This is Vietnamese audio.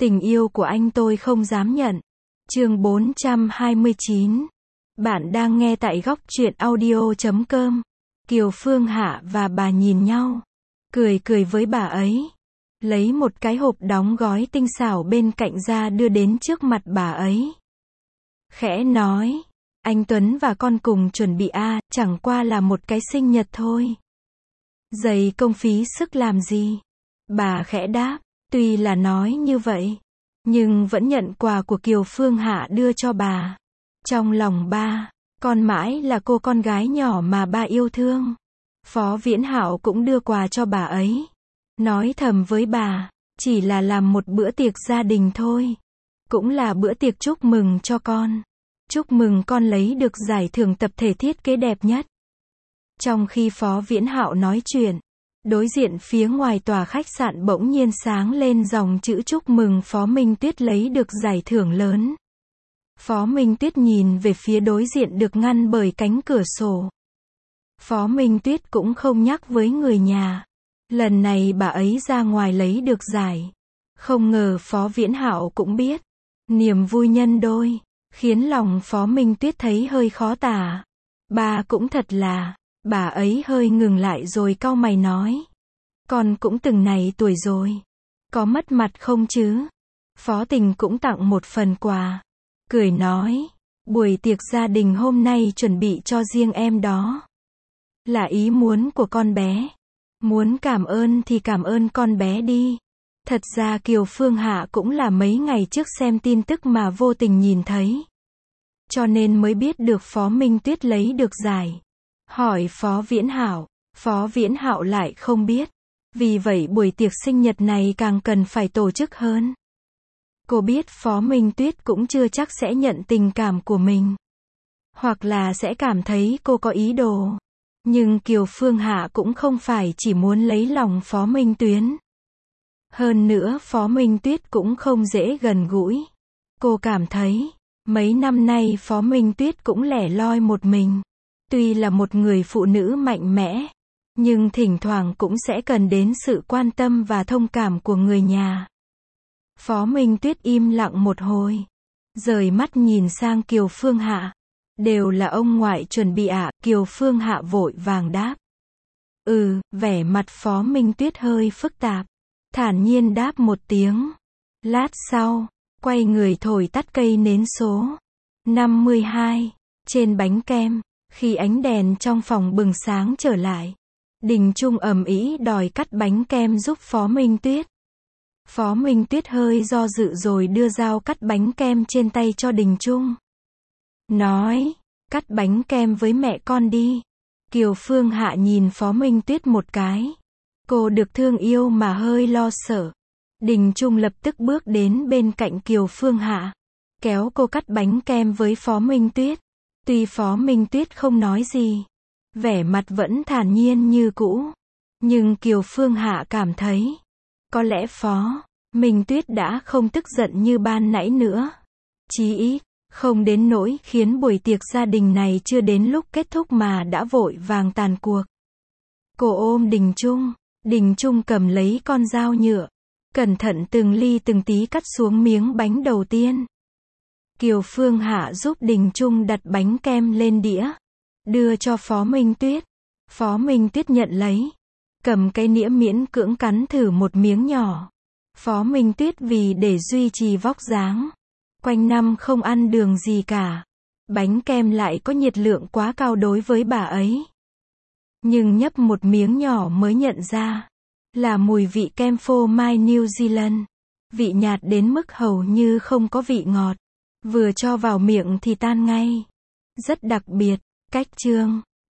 Tình yêu của anh tôi không dám nhận. Chương 429. Bạn đang nghe tại góc truyện audio.com. Kiều Phương Hạ và bà nhìn nhau, cười cười với bà ấy, lấy một cái hộp đóng gói tinh xảo bên cạnh ra đưa đến trước mặt bà ấy. Khẽ nói, anh Tuấn và con cùng chuẩn bị chẳng qua là một cái sinh nhật thôi. Dày công phí sức làm gì? Bà khẽ đáp, tuy là nói như vậy, nhưng vẫn nhận quà của Kiều Phương Hạ đưa cho bà. Trong lòng ba, con mãi là cô con gái nhỏ mà ba yêu thương. Phó Viễn Hạo cũng đưa quà cho bà ấy. Nói thầm với bà, chỉ là làm một bữa tiệc gia đình thôi. Cũng là bữa tiệc chúc mừng cho con. Chúc mừng con lấy được giải thưởng tập thể thiết kế đẹp nhất. Trong khi Phó Viễn Hạo nói chuyện, đối diện phía ngoài tòa khách sạn bỗng nhiên sáng lên dòng chữ chúc mừng Phó Minh Tuyết lấy được giải thưởng lớn. Phó Minh Tuyết nhìn về phía đối diện được ngăn bởi cánh cửa sổ. Phó Minh Tuyết cũng không nhắc với người nhà. Lần này bà ấy ra ngoài lấy được giải. Không ngờ Phó Viễn Hạo cũng biết. Niềm vui nhân đôi, khiến lòng Phó Minh Tuyết thấy hơi khó tả. Bà cũng thật là, bà ấy hơi ngừng lại rồi cau mày nói. Con cũng từng này tuổi rồi. Có mất mặt không chứ? Phó Tình cũng tặng một phần quà. Cười nói, buổi tiệc gia đình hôm nay chuẩn bị cho riêng em đó. Là ý muốn của con bé. Muốn cảm ơn thì cảm ơn con bé đi. Thật ra Kiều Phương Hạ cũng là mấy ngày trước xem tin tức mà vô tình nhìn thấy. Cho nên mới biết được Phó Minh Tuyết lấy được giải. Hỏi Phó Viễn Hạo, Phó Viễn Hạo lại không biết. Vì vậy buổi tiệc sinh nhật này càng cần phải tổ chức hơn. Cô biết Phó Minh Tuyết cũng chưa chắc sẽ nhận tình cảm của mình. Hoặc là sẽ cảm thấy cô có ý đồ. Nhưng Kiều Phương Hạ cũng không phải chỉ muốn lấy lòng Phó Minh Tuyến. Hơn nữa Phó Minh Tuyết cũng không dễ gần gũi. Cô cảm thấy, mấy năm nay Phó Minh Tuyết cũng lẻ loi một mình. Tuy là một người phụ nữ mạnh mẽ, nhưng thỉnh thoảng cũng sẽ cần đến sự quan tâm và thông cảm của người nhà. Phó Minh Tuyết im lặng một hồi, rời mắt nhìn sang Kiều Phương Hạ. Đều là ông ngoại chuẩn bị ạ. Kiều Phương Hạ vội vàng đáp. Vẻ mặt Phó Minh Tuyết hơi phức tạp. Thản nhiên đáp một tiếng. Lát sau, quay người thổi tắt cây nến số 52 trên bánh kem. Khi ánh đèn trong phòng bừng sáng trở lại, Đình Trung ầm ĩ đòi cắt bánh kem giúp Phó Minh Tuyết. Phó Minh Tuyết hơi do dự rồi đưa dao cắt bánh kem trên tay cho Đình Trung. Nói, cắt bánh kem với mẹ con đi. Kiều Phương Hạ nhìn Phó Minh Tuyết một cái. Cô được thương yêu mà hơi lo sợ. Đình Trung lập tức bước đến bên cạnh Kiều Phương Hạ, kéo cô cắt bánh kem với Phó Minh Tuyết. Tuy Phó Minh Tuyết không nói gì, vẻ mặt vẫn thản nhiên như cũ, nhưng Kiều Phương Hạ cảm thấy, có lẽ Phó Minh Tuyết đã không tức giận như ban nãy nữa. Chí ít, không đến nỗi khiến buổi tiệc gia đình này chưa đến lúc kết thúc mà đã vội vàng tàn cuộc. Cô ôm Đình Trung cầm lấy con dao nhựa, cẩn thận từng ly từng tí cắt xuống miếng bánh đầu tiên. Kiều Phương Hạ giúp Đình Trung đặt bánh kem lên đĩa, đưa cho Phó Minh Tuyết. Phó Minh Tuyết nhận lấy, cầm cái nĩa miễn cưỡng cắn thử một miếng nhỏ. Phó Minh Tuyết vì để duy trì vóc dáng, quanh năm không ăn đường gì cả. Bánh kem lại có nhiệt lượng quá cao đối với bà ấy. Nhưng nhấp một miếng nhỏ mới nhận ra, là mùi vị kem phô mai New Zealand. Vị nhạt đến mức hầu như không có vị ngọt. Vừa cho vào miệng thì tan ngay. Rất đặc biệt. Cách chương